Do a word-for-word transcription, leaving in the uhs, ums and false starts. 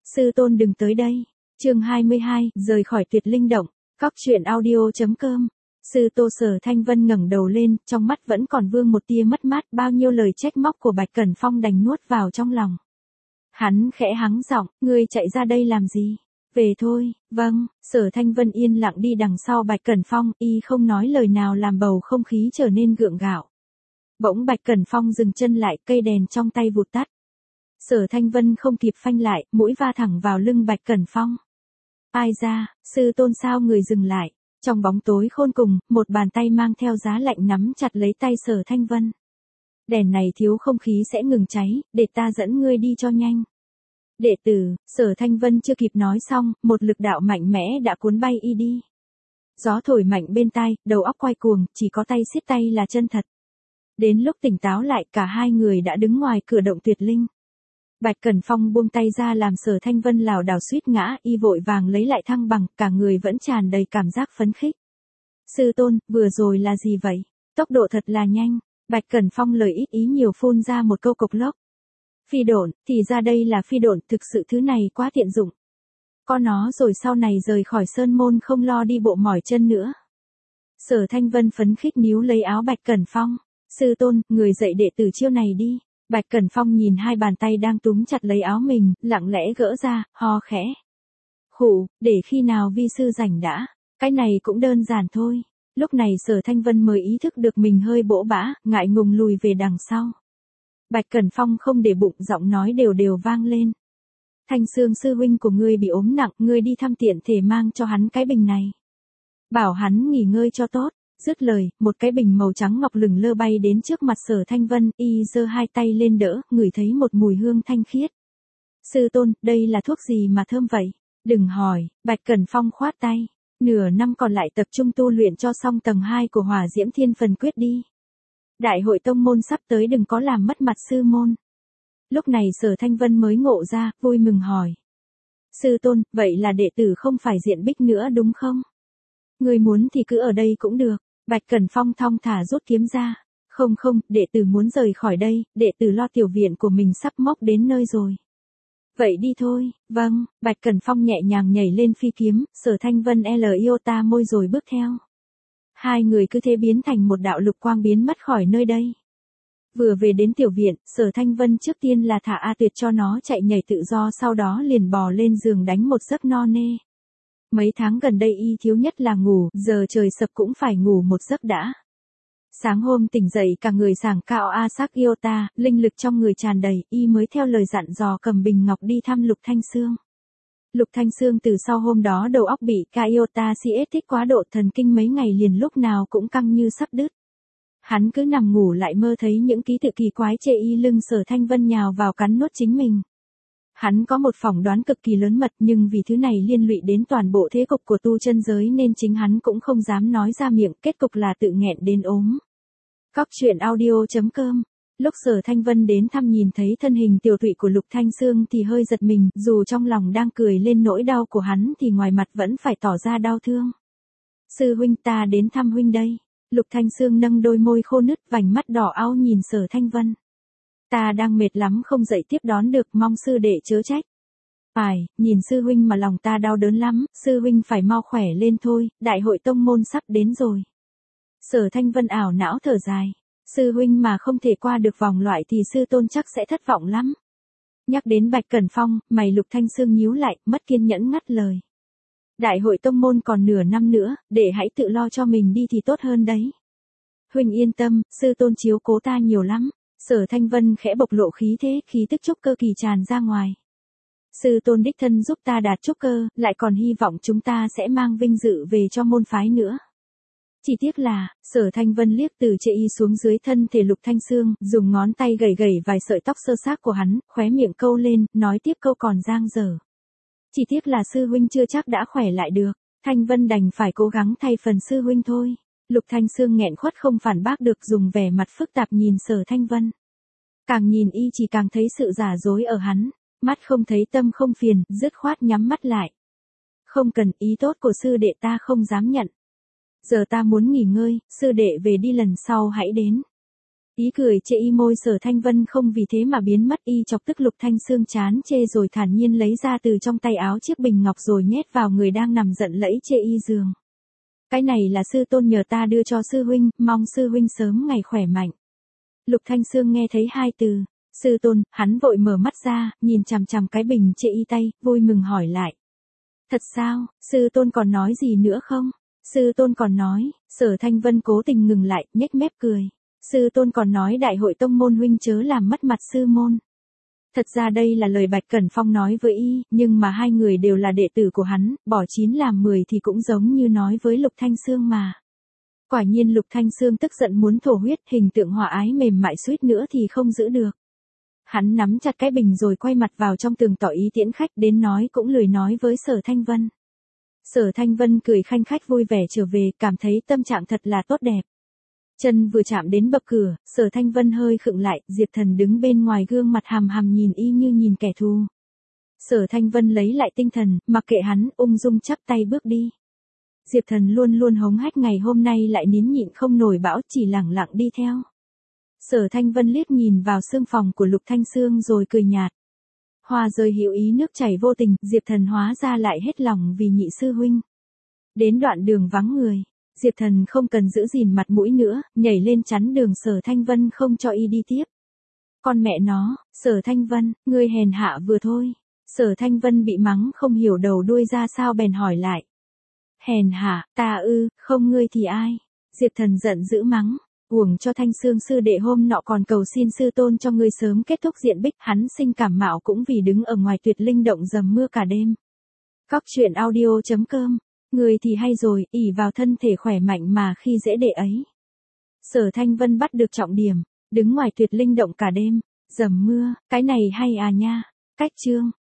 Sư tôn đừng tới đây. Chương hai mươi hai, rời khỏi Tuyệt Linh Động. Cóc truyện audio chấm com. Sư Tô Sở Thanh Vân ngẩng đầu lên, trong mắt vẫn còn vương một tia mất mát, bao nhiêu lời trách móc của Bạch Cẩn Phong đành nuốt vào trong lòng. Hắn khẽ hắng giọng, ngươi chạy ra đây làm gì? Về thôi. Vâng. Sở Thanh Vân yên lặng đi đằng sau Bạch Cẩn Phong, y không nói lời nào làm bầu không khí trở nên gượng gạo. Bỗng Bạch Cẩn Phong dừng chân lại, cây đèn trong tay vụt tắt. Sở Thanh Vân không kịp phanh lại, mũi va thẳng vào lưng Bạch Cẩn Phong. Ai ra, sư tôn sao người dừng lại? Trong bóng tối khôn cùng, một bàn tay mang theo giá lạnh nắm chặt lấy tay Sở Thanh Vân. Đèn này thiếu không khí sẽ ngừng cháy, để ta dẫn ngươi đi cho nhanh. Đệ tử, Sở Thanh Vân chưa kịp nói xong, một lực đạo mạnh mẽ đã cuốn bay y đi. Gió thổi mạnh bên tai, đầu óc quay cuồng, chỉ có tay siết tay là chân thật. Đến lúc tỉnh táo lại, cả hai người đã đứng ngoài cửa động Tuyệt Linh. Bạch Cẩn Phong buông tay ra làm Sở Thanh Vân lảo đảo suýt ngã, y vội vàng lấy lại thăng bằng, cả người vẫn tràn đầy cảm giác phấn khích. Sư tôn, vừa rồi là gì vậy? Tốc độ thật là nhanh. Bạch Cẩn Phong lời ít ý nhiều phun ra một câu cộc lốc. Phi độn, thì ra đây là phi độn, thực sự thứ này quá tiện dụng. Có nó rồi sau này rời khỏi sơn môn không lo đi bộ mỏi chân nữa. Sở Thanh Vân phấn khích níu lấy áo Bạch Cẩn Phong. Sư tôn, người dạy đệ tử chiêu này đi. Bạch Cẩn Phong nhìn hai bàn tay đang túm chặt lấy áo mình, lặng lẽ gỡ ra, ho khẽ. Khụ, để khi nào vi sư rảnh đã, cái này cũng đơn giản thôi. Lúc này Sở Thanh Vân mới ý thức được mình hơi bỗ bã, ngại ngùng lùi về đằng sau. Bạch Cẩn Phong không để bụng, giọng nói đều đều vang lên. Thanh Sương sư huynh của ngươi bị ốm nặng, ngươi đi thăm tiện thể mang cho hắn cái bình này. Bảo hắn nghỉ ngơi cho tốt. Dứt lời, một cái bình màu trắng ngọc lửng lơ bay đến trước mặt Sở Thanh Vân, y giơ hai tay lên đỡ, ngửi thấy một mùi hương thanh khiết. Sư tôn, đây là thuốc gì mà thơm vậy? Đừng hỏi, Bạch Cẩn Phong khoát tay. Nửa năm còn lại tập trung tu luyện cho xong tầng hai của Hỏa Diễm Thiên Phần Quyết đi. Đại hội tông môn sắp tới đừng có làm mất mặt sư môn. Lúc này Sở Thanh Vân mới ngộ ra, vui mừng hỏi. Sư tôn, vậy là đệ tử không phải Diện Bích nữa đúng không? Người muốn thì cứ ở đây cũng được. Bạch Cẩn Phong thong thả rút kiếm ra. Không không, đệ tử muốn rời khỏi đây, đệ tử lo tiểu viện của mình sắp mốc đến nơi rồi. Vậy đi thôi. Vâng. Bạch Cẩn Phong nhẹ nhàng nhảy lên phi kiếm, Sở Thanh Vân L iota môi rồi bước theo. Hai người cứ thế biến thành một đạo lục quang biến mất khỏi nơi đây. Vừa về đến tiểu viện, Sở Thanh Vân trước tiên là thả A Tuyệt cho nó chạy nhảy tự do, sau đó liền bò lên giường đánh một giấc no nê. Mấy tháng gần đây y thiếu nhất là ngủ, giờ trời sập cũng phải ngủ một giấc đã. Sáng hôm tỉnh dậy cả người sảng cao a sắc iota, linh lực trong người tràn đầy, y mới theo lời dặn dò cầm bình ngọc đi thăm Lục Thanh Sương. Lục Thanh Sương từ sau hôm đó đầu óc bị ca iota si ết thích quá độ, thần kinh mấy ngày liền lúc nào cũng căng như sắp đứt. Hắn cứ nằm ngủ lại mơ thấy những ký tự kỳ quái chê y lưng Sở Thanh Vân nhào vào cắn nuốt chính mình. Hắn có một phỏng đoán cực kỳ lớn mật, nhưng vì thứ này liên lụy đến toàn bộ thế cục của tu chân giới nên chính hắn cũng không dám nói ra miệng, kết cục là tự nghẹn đến ốm. Cóc truyện audio chấm com. Lúc Sở Thanh Vân đến thăm nhìn thấy thân hình tiểu tụy của Lục Thanh Sương thì hơi giật mình, dù trong lòng đang cười lên nỗi đau của hắn thì ngoài mặt vẫn phải tỏ ra đau thương. Sư huynh, ta đến thăm huynh đây. Lục Thanh Sương nâng đôi môi khô nứt, vành mắt đỏ au nhìn Sở Thanh Vân. Ta đang mệt lắm không dậy tiếp đón được, mong sư đệ chớ trách. Phải, nhìn sư huynh mà lòng ta đau đớn lắm, sư huynh phải mau khỏe lên thôi, đại hội tông môn sắp đến rồi. Sở Thanh Vân ảo não thở dài. Sư huynh mà không thể qua được vòng loại thì sư tôn chắc sẽ thất vọng lắm. Nhắc đến Bạch Cẩn Phong, mày Lục Thanh Sương nhíu lại, mất kiên nhẫn ngắt lời. Đại hội tông môn còn nửa năm nữa, để hãy tự lo cho mình đi thì tốt hơn đấy. Huynh yên tâm, sư tôn chiếu cố ta nhiều lắm. Sở Thanh Vân khẽ bộc lộ khí thế, khí tức trúc cơ kỳ tràn ra ngoài. Sư tôn đích thân giúp ta đạt trúc cơ, lại còn hy vọng chúng ta sẽ mang vinh dự về cho môn phái nữa. Chỉ tiếc là, Sở Thanh Vân liếc từ chê y xuống dưới thân thể Lục Thanh Sương, dùng ngón tay gẩy gẩy vài sợi tóc sơ xác của hắn, khóe miệng câu lên, nói tiếp câu còn dang dở. Chỉ tiếc là sư huynh chưa chắc đã khỏe lại được, Thanh Vân đành phải cố gắng thay phần sư huynh thôi. Lục Thanh Sương nghẹn khuất không phản bác được, dùng vẻ mặt phức tạp nhìn Sở Thanh Vân. Càng nhìn y chỉ càng thấy sự giả dối ở hắn, mắt không thấy tâm không phiền, dứt khoát nhắm mắt lại. Không cần, ý tốt của sư đệ ta không dám nhận. Giờ ta muốn nghỉ ngơi, sư đệ về đi lần sau hãy đến. Ý cười chê y môi Sở Thanh Vân không vì thế mà biến mất, y chọc tức Lục Thanh Xương chán chê rồi thản nhiên lấy ra từ trong tay áo chiếc bình ngọc rồi nhét vào người đang nằm giận lẫy chê y giường. Cái này là sư tôn nhờ ta đưa cho sư huynh, mong sư huynh sớm ngày khỏe mạnh. Lục Thanh Xương nghe thấy hai từ, sư tôn, hắn vội mở mắt ra, nhìn chằm chằm cái bình chê y tay, vui mừng hỏi lại. Thật sao, sư tôn còn nói gì nữa không? Sư tôn còn nói, Sở Thanh Vân cố tình ngừng lại, nhếch mép cười. Sư tôn còn nói đại hội tông môn huynh chớ làm mất mặt sư môn. Thật ra đây là lời Bạch Cẩn Phong nói với y, nhưng mà hai người đều là đệ tử của hắn, bỏ chín làm mười thì cũng giống như nói với Lục Thanh Xương mà. Quả nhiên Lục Thanh Xương tức giận muốn thổ huyết, hình tượng hòa ái mềm mại suýt nữa thì không giữ được. Hắn nắm chặt cái bình rồi quay mặt vào trong tường tỏ ý tiễn khách, đến nói cũng lười nói với Sở Thanh Vân. Sở Thanh Vân cười khanh khách vui vẻ trở về, cảm thấy tâm trạng thật là tốt đẹp. Chân vừa chạm đến bậc cửa, Sở Thanh Vân hơi khựng lại, Diệp Thần đứng bên ngoài gương mặt hằm hằm nhìn y như nhìn kẻ thù. Sở Thanh Vân lấy lại tinh thần, mặc kệ hắn, ung dung chắp tay bước đi. Diệp Thần luôn luôn hống hách ngày hôm nay lại nín nhịn không nổi bão, chỉ lẳng lặng đi theo. Sở Thanh Vân liếc nhìn vào xương phòng của Lục Thanh Xương rồi cười nhạt. Hoa rơi hữu ý nước chảy vô tình, Diệp Thần hóa ra lại hết lòng vì nhị sư huynh. Đến đoạn đường vắng người, Diệp Thần không cần giữ gìn mặt mũi nữa, nhảy lên chắn đường Sở Thanh Vân không cho y đi tiếp. Con mẹ nó, Sở Thanh Vân, ngươi hèn hạ vừa thôi. Sở Thanh Vân bị mắng không hiểu đầu đuôi ra sao bèn hỏi lại. Hèn hạ, ta ư, không ngươi thì ai? Diệp Thần giận dữ mắng. Uổng cho Thanh Xương sư đệ hôm nọ còn cầu xin sư tôn cho ngươi sớm kết thúc diện bích, hắn sinh cảm mạo cũng vì đứng ở ngoài Tuyệt Linh động dầm mưa cả đêm. Cóc truyện audio chấm com, người thì hay rồi, ỷ vào thân thể khỏe mạnh mà khi dễ đệ ấy. Sở Thanh Vân bắt được trọng điểm, đứng ngoài Tuyệt Linh động cả đêm, dầm mưa, cái này hay à nha. Cách chương